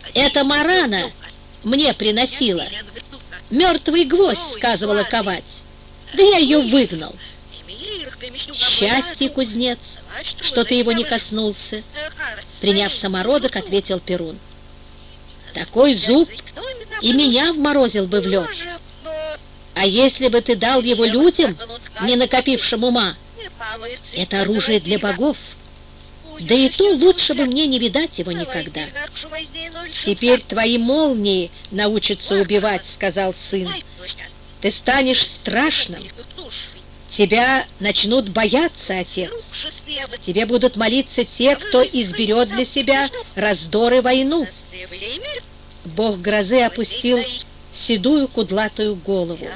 Это Марана мне приносила. Мертвый гвоздь, сказывала ковать. Да я ее выгнал. Счастье, кузнец, что ты его не коснулся, приняв самородок, ответил Перун. Такой зуб и меня вморозил бы в лед. А если бы ты дал его людям, не накопившим ума? Это оружие для богов. Да и то лучше бы мне не видать его никогда. Теперь твои молнии научатся убивать, сказал сын. Ты станешь страшным. Тебя начнут бояться, отец. Тебе будут молиться те, кто изберет для себя раздор и войну. Бог грозы опустил седую кудлатую голову.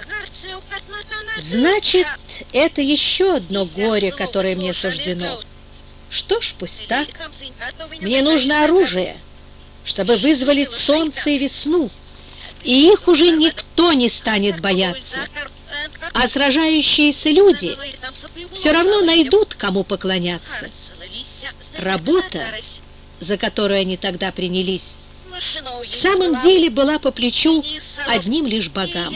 Значит, это еще одно горе, которое мне суждено. Что ж, пусть так. Мне нужно оружие, чтобы вызволить солнце и весну, и их уже никто не станет бояться. А сражающиеся люди все равно найдут, кому поклоняться. Работа, за которую они тогда принялись, в самом деле была по плечу одним лишь богам.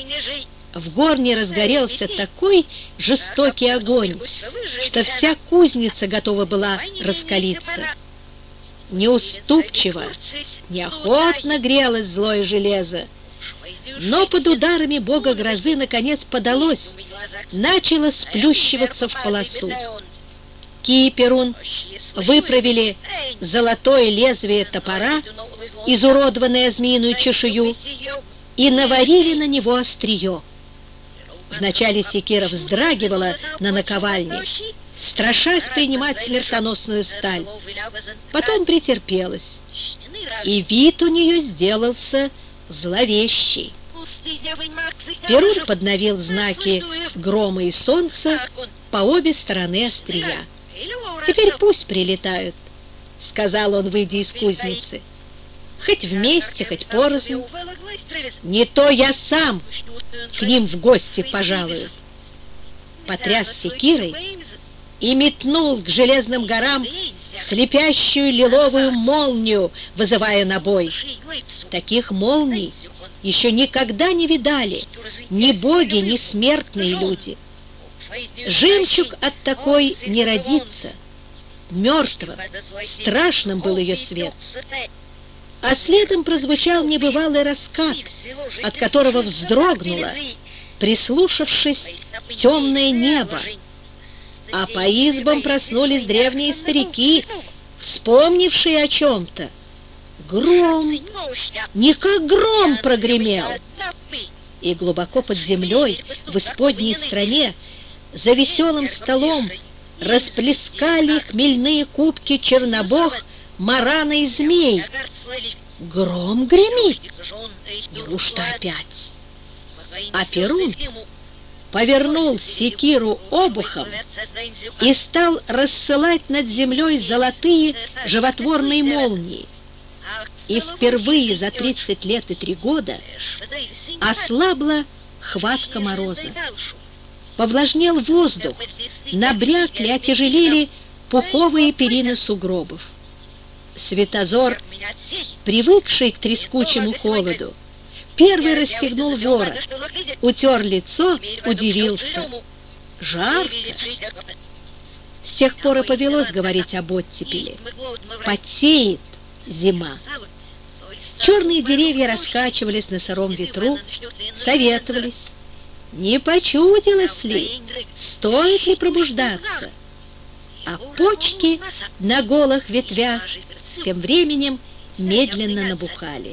В горне разгорелся такой жестокий огонь, что вся кузница готова была раскалиться. Неуступчиво, неохотно грелось злое железо, но под ударами бога грозы наконец подалось, начало сплющиваться в полосу. Ки и Перун выправили золотое лезвие топора, изуродованное змеиную чешую, и наварили на него острие. Вначале секира вздрагивала на наковальне, страшась принимать смертоносную сталь. Потом претерпелась, и вид у нее сделался зловещий. Перун подновил знаки грома и солнца по обе стороны острия. «Теперь пусть прилетают», — сказал он, выйдя из кузницы. «Хоть вместе, хоть порознь. Не то я сам к ним в гости пожалую». Потряс секирой и метнул к железным горам слепящую лиловую молнию, вызывая на бой. Таких молний еще никогда не видали ни боги, ни смертные люди. Жемчуг от такой не родится. Мертвым, страшным был ее свет. А следом прозвучал небывалый раскат, от которого вздрогнуло, прислушавшись, темное небо. А по избам проснулись древние старики, вспомнившие о чем-то. Гром, не как гром прогремел. И глубоко под землей, в исподней стране, за веселым столом расплескали хмельные кубки чернобог, Марана и змей. Гром гремит. Неужто опять? А Перун повернул секиру обухом и стал рассылать над землей золотые животворные молнии. И впервые за 30 лет и 3 года ослабла хватка мороза. Повлажнел воздух, набрякли, отяжелели пуховые перины сугробов. Святозор, привыкший к трескучему холоду, первый расстегнул ворот, утер лицо, удивился. Жарко. С тех пор и повелось говорить об оттепели. Потеет зима. Черные деревья раскачивались на сыром ветру, советовались. Не почудилось ли, стоит ли пробуждаться? А почки на голых ветвях тем временем медленно набухали.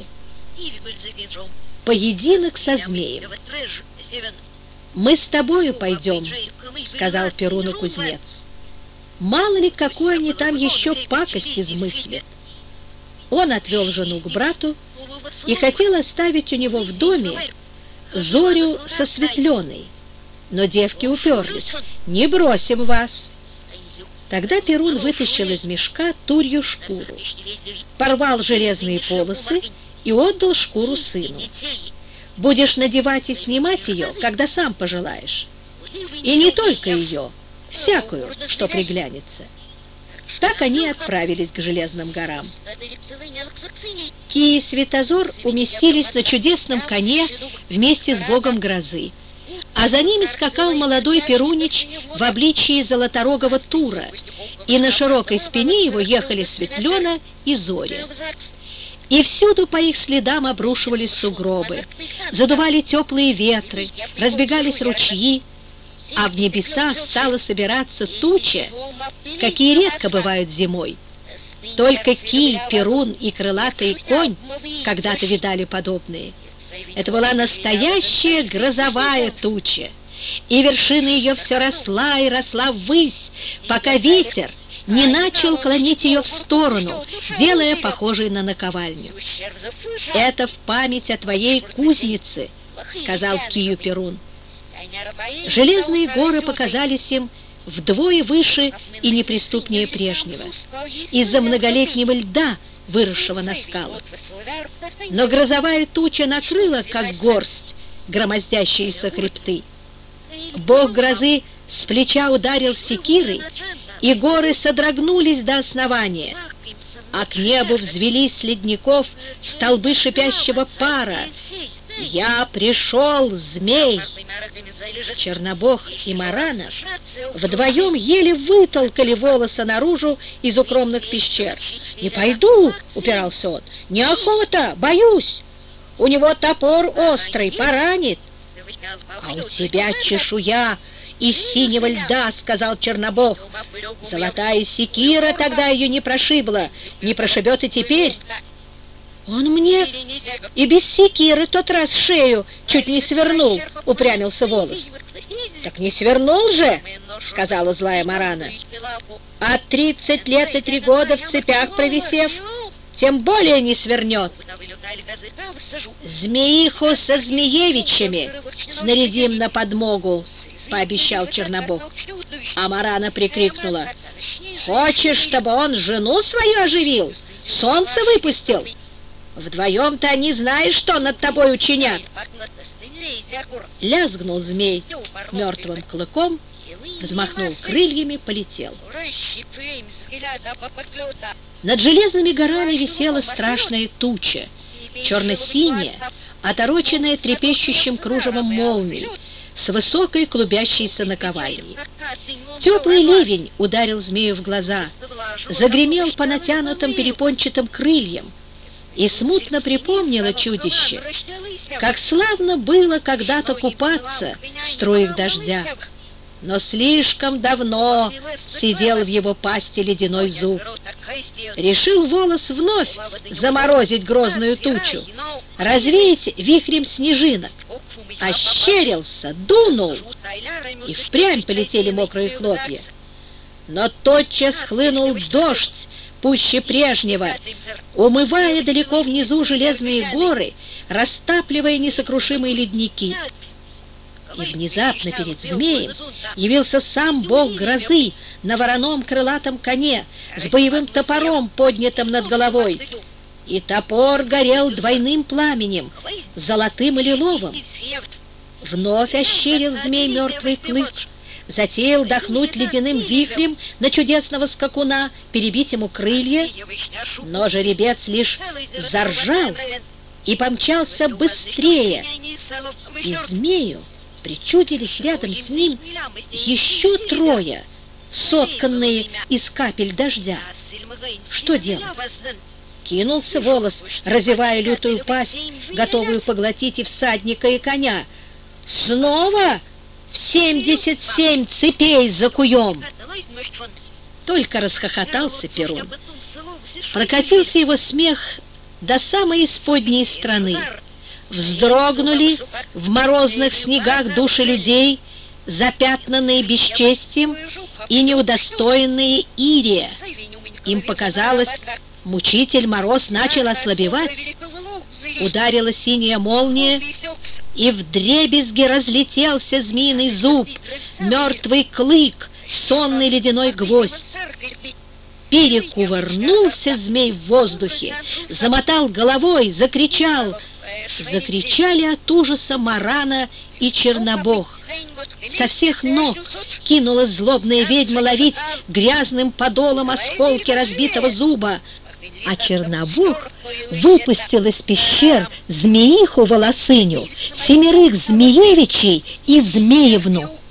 Поединок со змеем. «Мы с тобою пойдем», — сказал Перуну кузнец. «Мало ли, какую они там еще пакость измыслят». Он отвел жену к брату и хотел оставить у него в доме Зорю со Светленой, но девки уперлись. «Не бросим вас». Тогда Перун вытащил из мешка турью шкуру, порвал железные полосы и отдал шкуру сыну. «Будешь надевать и снимать ее, когда сам пожелаешь. И не только ее, всякую, что приглянется. Так они и отправились к Железным горам. Кий и Святозор уместились на чудесном коне вместе с богом грозы, а за ними скакал молодой Перунич в обличии золоторогого Тура, и на широкой спине его ехали Светлена и Зоря. И всюду по их следам обрушивались сугробы, задували теплые ветры, разбегались ручьи, а в небесах стала собираться туча, какие редко бывают зимой. Только Кий, Перун и крылатый конь когда-то видали подобные. Это была настоящая грозовая туча, и вершина ее все росла и росла ввысь, пока ветер не начал клонить ее в сторону, делая похожей на наковальню. «Это в память о твоей кузнице», — сказал Кию Перун. Железные горы показались им вдвое выше и неприступнее прежнего, из-за многолетнего льда, выросшего на скалах. Но грозовая туча накрыла, как горсть, громоздящиеся хребты. Бог грозы с плеча ударил секирой, и горы содрогнулись до основания, а к небу взвелись с ледников столбы шипящего пара. «Я пришел, змей!» Чернобог и Марана вдвоем еле вытолкали волоса наружу из укромных пещер. «Не пойду!» — упирался он. «Неохота! Боюсь! У него топор острый, поранит!» «А у тебя чешуя из синего льда!» — сказал Чернобог. «Золотая секира тогда ее не прошибла, не прошибет и теперь!» «Он мне и без секиры тот раз шею чуть не свернул», — упрямился Волос. «Так не свернул же», — сказала злая Марана. «А 30 лет и 3 года в цепях провисев, тем более не свернет. Змеиху со змеевичами снарядим на подмогу», — пообещал Чернобог. А Марана прикрикнула: «Хочешь, чтобы он жену свою оживил, солнце выпустил? Вдвоем-то они, знаешь, что над тобой учинят!» Лязгнул змей мертвым клыком, взмахнул крыльями, полетел. Над Железными горами висела страшная туча, черно-синяя, отороченная трепещущим кружевом молний, с высокой клубящейся наковальней. Теплый ливень ударил змею в глаза, загремел по натянутым перепончатым крыльям, и смутно припомнило чудище, как славно было когда-то купаться в струях дождя. Но слишком давно сидел в его пасти ледяной зуб. Решил Волос вновь заморозить грозную тучу, развеять вихрем снежинок. Ощерился, дунул, и впрямь полетели мокрые хлопья. Но тотчас хлынул дождь, пуще прежнего, умывая далеко внизу Железные горы, растапливая несокрушимые ледники. И внезапно перед змеем явился сам бог грозы на вороном крылатом коне с боевым топором, поднятым над головой. И топор горел двойным пламенем, золотым и лиловым. Вновь ощерил змей мертвый клык, затеял дохнуть ледяным вихрем на чудесного скакуна, перебить ему крылья, но жеребец лишь заржал и помчался быстрее, и змею причудились рядом с ним еще 3, сотканные из капель дождя. Что делать? Кинулся Волос, разевая лютую пасть, готовую поглотить и всадника, и коня. «Снова в 77 цепей закуем!» Только расхохотался Перун. Прокатился его смех до самой исподней страны. Вздрогнули в морозных снегах души людей, запятнанные бесчестием и неудостоенные Ирия. Им показалось, мучитель Мороз начал ослабевать. Ударила синяя молния, и вдребезги разлетелся змеиный зуб, мертвый клык, сонный ледяной гвоздь. Перекувырнулся змей в воздухе, замотал головой, закричал. Закричали от ужаса Марана и Чернобог. Со всех ног кинулась злобная ведьма ловить грязным подолом осколки разбитого зуба, а Чернобог выпустил из пещер змеиху-волосыню, 7 змеевичей и змеевну.